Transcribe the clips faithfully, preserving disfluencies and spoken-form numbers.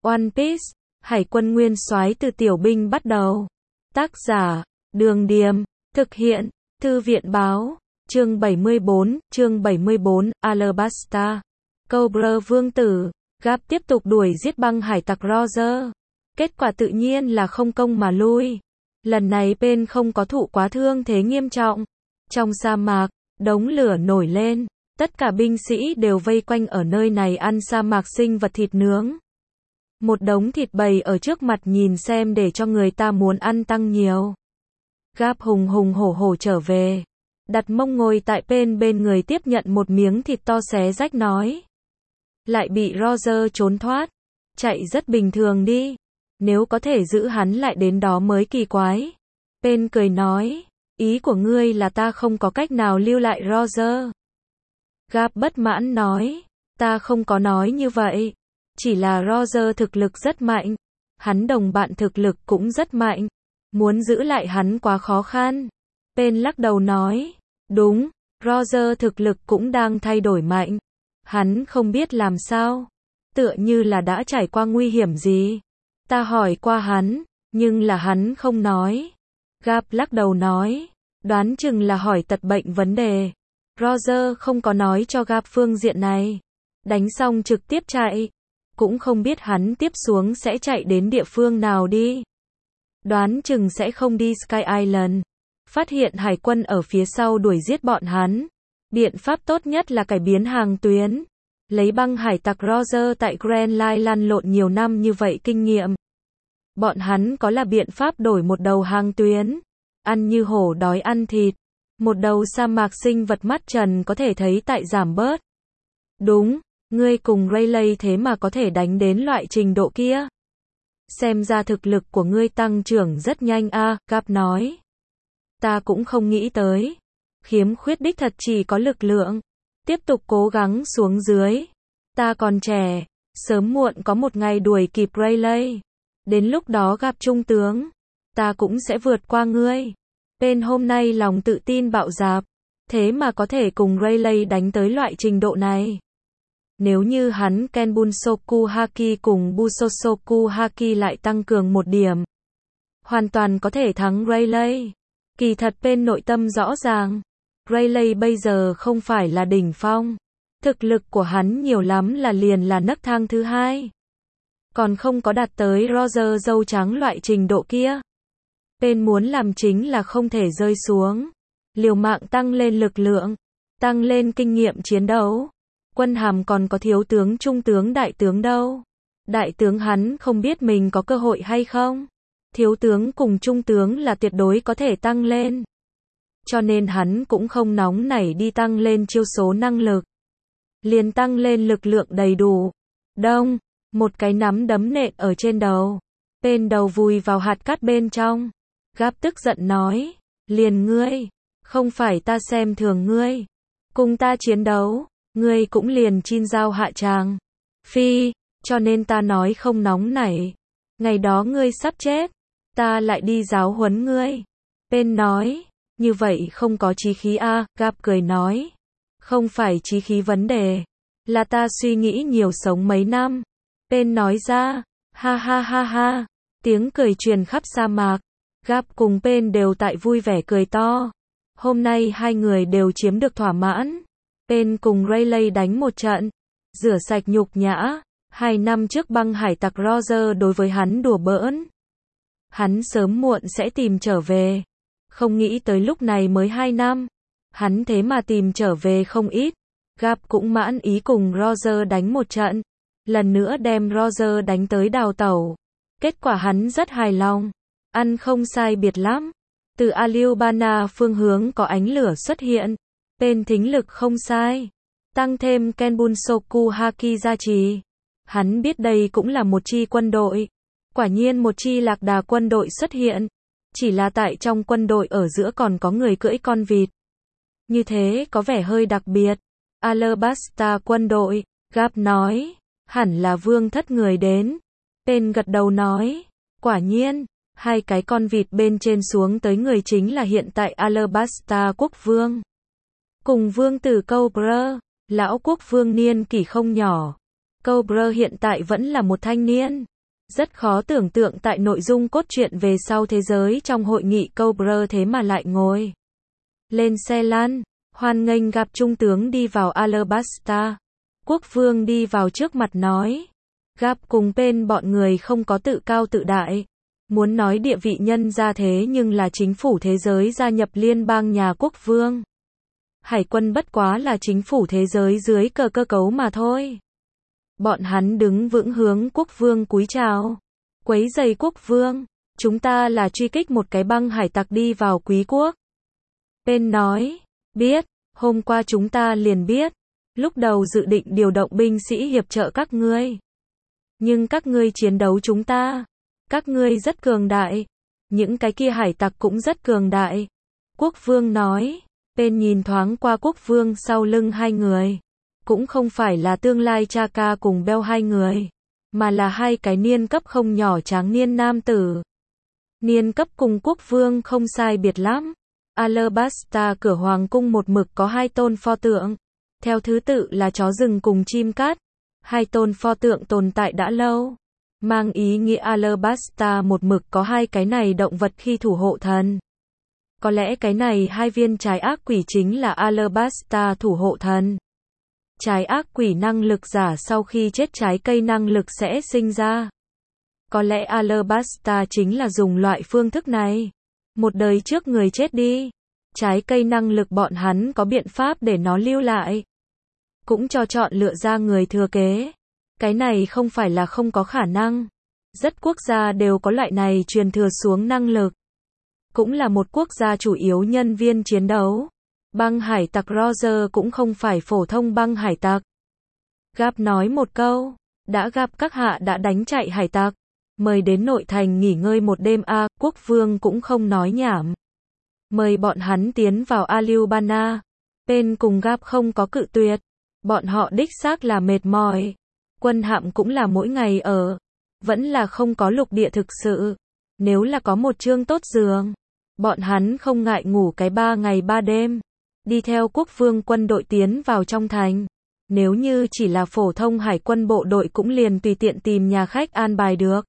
One Piece, Hải quân nguyên soái từ tiểu binh bắt đầu. Tác giả, Đường Điềm, thực hiện, Thư viện Báo, chương bảy mươi bốn, chương bảy mươi bốn, Alabasta. Cobra vương tử, Garp tiếp tục đuổi giết băng hải tặc Roger. Kết quả tự nhiên là không công mà lui. Lần này Pain không có thụ quá thương thế nghiêm trọng. Trong sa mạc, đống lửa nổi lên. Tất cả binh sĩ đều vây quanh ở nơi này ăn sa mạc sinh vật thịt nướng. Một đống thịt bầy ở trước mặt nhìn xem để cho người ta muốn ăn tăng nhiều. Garp hùng hùng hổ hổ trở về. Đặt mông ngồi tại Pain bên người tiếp nhận một miếng thịt to xé rách nói. Lại bị Roger trốn thoát. Chạy rất bình thường đi. Nếu có thể giữ hắn lại đến đó mới kỳ quái. Pain cười nói. Ý của ngươi là ta không có cách nào lưu lại Roger. Garp bất mãn nói. Ta không có nói như vậy. Chỉ là Roger thực lực rất mạnh. Hắn đồng bạn thực lực cũng rất mạnh. Muốn giữ lại hắn quá khó khăn. Pain lắc đầu nói. Đúng, Roger thực lực cũng đang thay đổi mạnh. Hắn không biết làm sao. Tựa như là đã trải qua nguy hiểm gì. Ta hỏi qua hắn, nhưng là hắn không nói. Garp lắc đầu nói. Đoán chừng là hỏi tật bệnh vấn đề. Roger không có nói cho Garp phương diện này. Đánh xong trực tiếp chạy. Cũng không biết hắn tiếp xuống sẽ chạy đến địa phương nào đi. Đoán chừng sẽ không đi Sky Island. Phát hiện hải quân ở phía sau đuổi giết bọn hắn. Biện pháp tốt nhất là cải biến hàng tuyến. Lấy băng hải tặc Roger tại Grand Line lăn lộn nhiều năm như vậy kinh nghiệm. Bọn hắn có là biện pháp đổi một đầu hàng tuyến. Ăn như hổ đói ăn thịt. Một đầu sa mạc sinh vật mắt trần có thể thấy tại giảm bớt. Đúng, ngươi cùng Rayleigh thế mà có thể đánh đến loại trình độ kia. Xem ra thực lực của ngươi tăng trưởng rất nhanh a, à, Garp nói. Ta cũng không nghĩ tới. Khiếm khuyết đích thật chỉ có lực lượng. Tiếp tục cố gắng xuống dưới. Ta còn trẻ. Sớm muộn có một ngày đuổi kịp Rayleigh. Đến lúc đó gặp trung tướng. Ta cũng sẽ vượt qua ngươi. Pain hôm nay lòng tự tin bạo dạp. Thế mà có thể cùng Rayleigh đánh tới loại trình độ này. Nếu như hắn Ken Bunsoku Haki cùng Busosoku Haki lại tăng cường một điểm. Hoàn toàn có thể thắng Rayleigh. Kỳ thật Pain nội tâm rõ ràng. Rayleigh bây giờ không phải là đỉnh phong. Thực lực của hắn nhiều lắm là liền là nấc thang thứ hai. Còn không có đạt tới Roger dâu trắng loại trình độ kia. Pain muốn làm chính là không thể rơi xuống. Liều mạng tăng lên lực lượng. Tăng lên kinh nghiệm chiến đấu. Quân hàm còn có thiếu tướng trung tướng đại tướng đâu. Đại tướng hắn không biết mình có cơ hội hay không. Thiếu tướng cùng trung tướng là tuyệt đối có thể tăng lên. Cho nên hắn cũng không nóng nảy đi tăng lên chiêu số năng lực. Liền tăng lên lực lượng đầy đủ. Đông, một cái nắm đấm nện ở trên đầu. Pain đầu vùi vào hạt cát bên trong. Garp tức giận nói. Liền ngươi. Không phải ta xem thường ngươi. Cùng ta chiến đấu. Ngươi cũng liền chin dao hạ tràng. Phi, cho nên ta nói không nóng nảy. Ngày đó ngươi sắp chết. Ta lại đi giáo huấn ngươi. Pain nói. Như vậy không có chí khí a, à, Garp cười nói. Không phải chí khí vấn đề. Là ta suy nghĩ nhiều sống mấy năm. Pain nói ra. Ha ha ha ha. Tiếng cười truyền khắp sa mạc. Garp cùng Pain đều tại vui vẻ cười to. Hôm nay hai người đều chiếm được thỏa mãn. Pain cùng Rayleigh đánh một trận. Rửa sạch nhục nhã. Hai năm trước băng hải tặc Roger đối với hắn đùa bỡn. Hắn sớm muộn sẽ tìm trở về. Không nghĩ tới lúc này mới hai năm. Hắn thế mà tìm trở về không ít. Garp cũng mãn ý cùng Roger đánh một trận. Lần nữa đem Roger đánh tới đào tẩu. Kết quả hắn rất hài lòng. Ăn không sai biệt lắm. Từ Alabasta phương hướng có ánh lửa xuất hiện. Pain thính lực không sai. Tăng thêm Ken Bunsoku Haki gia trì. Hắn biết đây cũng là một chi quân đội. Quả nhiên một chi lạc đà quân đội xuất hiện. Chỉ là tại trong quân đội ở giữa còn có người cưỡi con vịt. Như thế có vẻ hơi đặc biệt. Alabasta quân đội, Garp nói. Hẳn là vương thất người đến. Pain gật đầu nói. Quả nhiên, hai cái con vịt bên trên xuống tới người chính là hiện tại Alabasta quốc vương. Cùng vương tử Cobra, lão quốc vương niên kỷ không nhỏ. Cobra hiện tại vẫn là một thanh niên. Rất khó tưởng tượng tại nội dung cốt truyện về sau thế giới trong hội nghị Cobra thế mà lại ngồi lên xe lăn, hoan nghênh gặp trung tướng đi vào Alabasta. Quốc vương đi vào trước mặt nói. Gặp cùng bên bọn người không có tự cao tự đại. Muốn nói địa vị nhân ra thế nhưng là chính phủ thế giới gia nhập liên bang nhà quốc vương. Hải quân bất quá là chính phủ thế giới dưới cờ cơ cấu mà thôi. Bọn hắn đứng vững hướng quốc vương cúi chào. Quấy giày quốc vương, chúng ta là truy kích một cái băng hải tặc đi vào quý quốc. Bên nói, biết, hôm qua chúng ta liền biết, lúc đầu dự định điều động binh sĩ hiệp trợ các ngươi. Nhưng các ngươi chiến đấu chúng ta, các ngươi rất cường đại, những cái kia hải tặc cũng rất cường đại. Quốc vương nói, bên nhìn thoáng qua quốc vương sau lưng hai người. Cũng không phải là tương lai Chaka cùng Bell hai người, mà là hai cái niên cấp không nhỏ tráng niên nam tử. Niên cấp cùng quốc vương không sai biệt lắm. Alabasta cửa hoàng cung một mực có hai tôn pho tượng. Theo thứ tự là chó rừng cùng chim cát. Hai tôn pho tượng tồn tại đã lâu. Mang ý nghĩa Alabasta một mực có hai cái này động vật khi thủ hộ thần. Có lẽ cái này hai viên trái ác quỷ chính là Alabasta thủ hộ thần. Trái ác quỷ năng lực giả sau khi chết trái cây năng lực sẽ sinh ra. Có lẽ Alabasta chính là dùng loại phương thức này. Một đời trước người chết đi. Trái cây năng lực bọn hắn có biện pháp để nó lưu lại. Cũng cho chọn lựa ra người thừa kế. Cái này không phải là không có khả năng. Rất quốc gia đều có loại này truyền thừa xuống năng lực. Cũng là một quốc gia chủ yếu nhân viên chiến đấu. Băng hải tặc Roger cũng không phải phổ thông băng hải tặc. Gap nói một câu, đã gặp các hạ đã đánh chạy hải tặc, mời đến nội thành nghỉ ngơi một đêm a. À, quốc vương cũng không nói nhảm. Mời bọn hắn tiến vào Alubana. Bên cùng Gap không có cự tuyệt. Bọn họ đích xác là mệt mỏi. Quân hạm cũng là mỗi ngày ở. Vẫn là không có lục địa thực sự. Nếu là có một chương tốt giường, bọn hắn không ngại ngủ cái ba ngày ba đêm. Đi theo quốc vương quân đội tiến vào trong thành. Nếu như chỉ là phổ thông hải quân bộ đội cũng liền tùy tiện tìm nhà khách an bài được.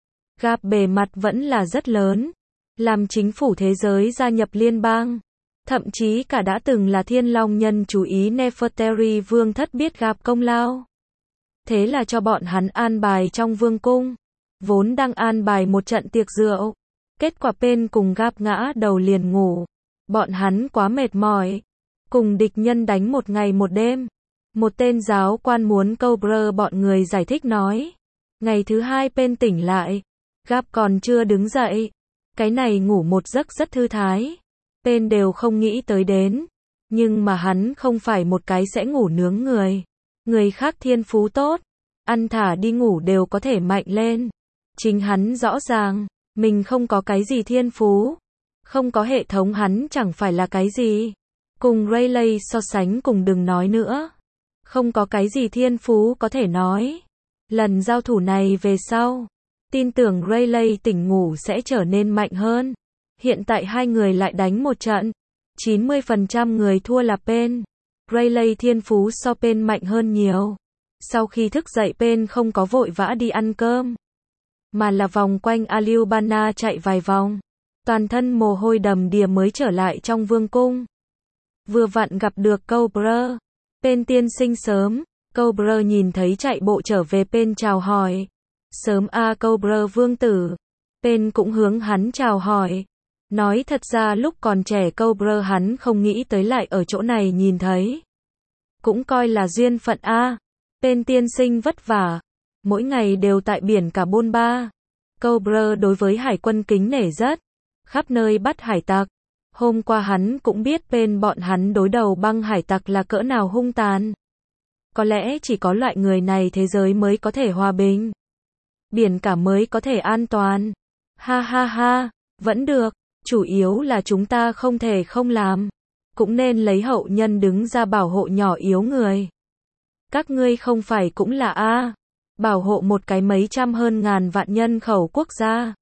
Gap bề mặt vẫn là rất lớn. Làm chính phủ thế giới gia nhập liên bang. Thậm chí cả đã từng là thiên long nhân chú ý Nefertari vương thất biết Gap công lao. Thế là cho bọn hắn an bài trong vương cung. Vốn đang an bài một trận tiệc rượu. Kết quả bên cùng Gap ngã đầu liền ngủ. Bọn hắn quá mệt mỏi. Cùng địch nhân đánh một ngày một đêm. Một tên giáo quan muốn Cobra bọn người giải thích nói. Ngày thứ hai bên tỉnh lại. Gap còn chưa đứng dậy. Cái này ngủ một giấc rất thư thái. Bên đều không nghĩ tới đến. Nhưng mà hắn không phải một cái sẽ ngủ nướng người. Người khác thiên phú tốt. Ăn thả đi ngủ đều có thể mạnh lên. Chính hắn rõ ràng. Mình không có cái gì thiên phú. Không có hệ thống hắn chẳng phải là cái gì. Cùng Rayleigh so sánh cùng đừng nói nữa. Không có cái gì thiên phú có thể nói. Lần giao thủ này về sau. Tin tưởng Rayleigh tỉnh ngủ sẽ trở nên mạnh hơn. Hiện tại hai người lại đánh một trận. chín mươi phần trăm người thua là Pen. Rayleigh thiên phú so Pen mạnh hơn nhiều. Sau khi thức dậy Pen không có vội vã đi ăn cơm. Mà là vòng quanh Alubana chạy vài vòng. Toàn thân mồ hôi đầm đìa mới trở lại trong vương cung. Vừa vặn gặp được Cobra. Pen tiên sinh sớm. Cobra nhìn thấy chạy bộ trở về Pen chào hỏi. Sớm a à, Cobra vương tử. Pen cũng hướng hắn chào hỏi. Nói thật ra lúc còn trẻ Cobra hắn không nghĩ tới lại ở chỗ này nhìn thấy. Cũng coi là duyên phận a. À. Pen tiên sinh vất vả. Mỗi ngày đều tại biển cả bôn ba. Cobra đối với hải quân kính nể rất. Khắp nơi bắt hải tặc. Hôm qua hắn cũng biết bên bọn hắn đối đầu băng hải tặc là cỡ nào hung tàn. Có lẽ chỉ có loại người này thế giới mới có thể hòa bình. Biển cả mới có thể an toàn. Ha ha ha, vẫn được. Chủ yếu là chúng ta không thể không làm. Cũng nên lấy hậu nhân đứng ra bảo hộ nhỏ yếu người. Các ngươi không phải cũng là a, bảo hộ một cái mấy trăm hơn ngàn vạn nhân khẩu quốc gia.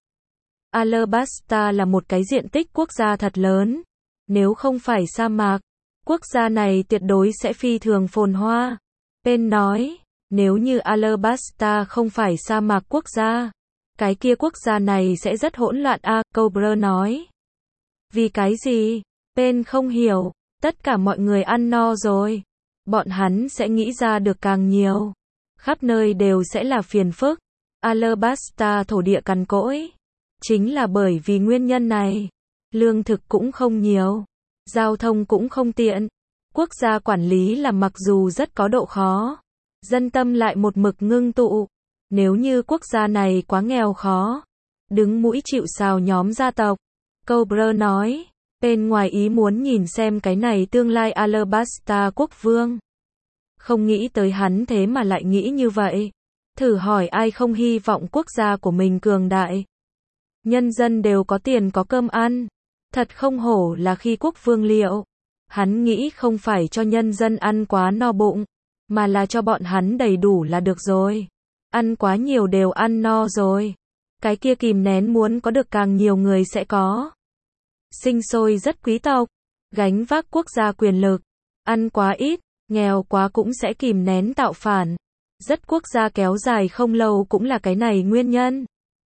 Alabasta là một cái diện tích quốc gia thật lớn. Nếu không phải sa mạc, quốc gia này tuyệt đối sẽ phi thường phồn hoa. Pen nói, nếu như Alabasta không phải sa mạc quốc gia, Cái kia quốc gia này sẽ rất hỗn loạn a, Cobra nói. Vì cái gì? Pen không hiểu. Tất cả mọi người ăn no rồi. Bọn hắn sẽ nghĩ ra được càng nhiều. Khắp nơi đều sẽ là phiền phức. Alabasta thổ địa cằn cỗi. Chính là bởi vì nguyên nhân này. Lương thực cũng không nhiều. Giao thông cũng không tiện. Quốc gia quản lý là mặc dù rất có độ khó. Dân tâm lại một mực ngưng tụ. Nếu như quốc gia này quá nghèo khó. Đứng mũi chịu sào nhóm gia tộc. Cobra nói. Bên ngoài ý muốn nhìn xem cái này tương lai Alabasta quốc vương. Không nghĩ tới hắn thế mà lại nghĩ như vậy. Thử hỏi ai không hy vọng quốc gia của mình cường đại. Nhân dân đều có tiền có cơm ăn. Thật không hổ là khi quốc vương liệu. Hắn nghĩ không phải cho nhân dân ăn quá no bụng, mà là cho bọn hắn đầy đủ là được rồi. Ăn quá nhiều đều ăn no rồi. Cái kia kìm nén muốn có được càng nhiều người sẽ có. Sinh sôi rất quý tộc, gánh vác quốc gia quyền lực. Ăn quá ít, nghèo quá cũng sẽ kìm nén tạo phản. Rất quốc gia kéo dài không lâu cũng là cái này nguyên nhân.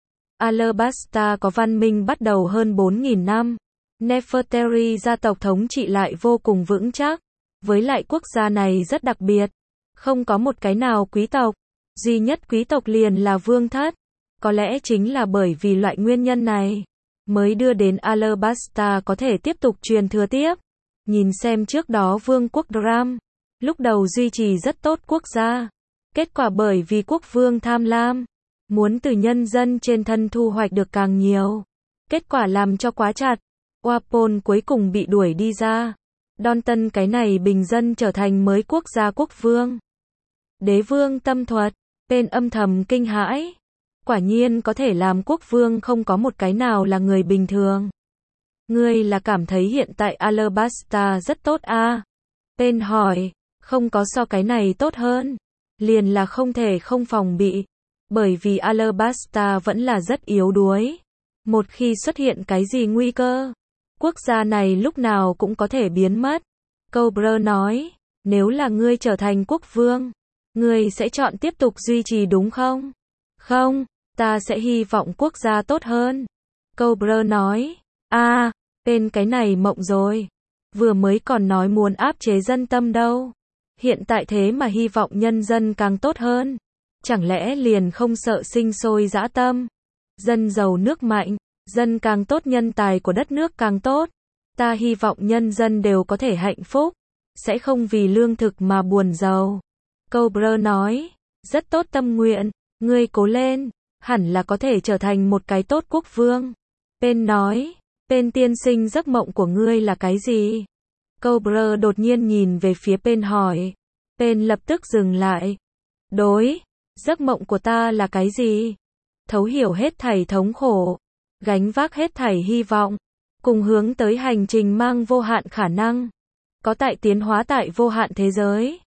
Alabasta có văn minh bắt đầu hơn bốn nghìn năm. Nefertari gia tộc thống trị lại vô cùng vững chắc. Với lại quốc gia này rất đặc biệt. Không có một cái nào quý tộc. Duy nhất quý tộc liền là vương thất. Có lẽ chính là bởi vì loại nguyên nhân này. Mới đưa đến Alabasta có thể tiếp tục truyền thừa tiếp. Nhìn xem trước đó vương quốc Dram. Lúc đầu duy trì rất tốt quốc gia. Kết quả bởi vì quốc vương tham lam. Muốn từ nhân dân trên thân thu hoạch được càng nhiều. Kết quả làm cho quá chặt. Wapol cuối cùng bị đuổi đi ra. Donton cái này bình dân trở thành mới quốc gia quốc vương. Đế vương tâm thuật. Pen âm thầm kinh hãi. Quả nhiên có thể làm quốc vương không có một cái nào là người bình thường. Ngươi là cảm thấy hiện tại Alabasta rất tốt à? Pen hỏi. Không có so cái này tốt hơn. Liền là không thể không phòng bị. Bởi vì Alabasta vẫn là rất yếu đuối. Một khi xuất hiện cái gì nguy cơ, quốc gia này lúc nào cũng có thể biến mất. Cobra nói, nếu là ngươi trở thành quốc vương, ngươi sẽ chọn tiếp tục duy trì đúng không? Không, ta sẽ hy vọng quốc gia tốt hơn. Cobra nói, a, à, bên cái này mộng rồi. Vừa mới còn nói muốn áp chế dân tâm đâu. Hiện tại thế mà hy vọng nhân dân càng tốt hơn. Chẳng lẽ liền không sợ sinh sôi dã tâm? Dân giàu nước mạnh, dân càng tốt nhân tài của đất nước càng tốt. Ta hy vọng nhân dân đều có thể hạnh phúc, sẽ không vì lương thực mà buồn giàu. Cobra nói, rất tốt tâm nguyện, ngươi cố lên, hẳn là có thể trở thành một cái tốt quốc vương. Pen nói, Pen tiên sinh giấc mộng của ngươi là cái gì? Cobra đột nhiên nhìn về phía Pen hỏi. Pen lập tức dừng lại. Đối, giấc mộng của ta là cái gì? Thấu hiểu hết thảy thống khổ, gánh vác hết thảy hy vọng, cùng hướng tới hành trình mang vô hạn khả năng, có tại tiến hóa tại vô hạn thế giới.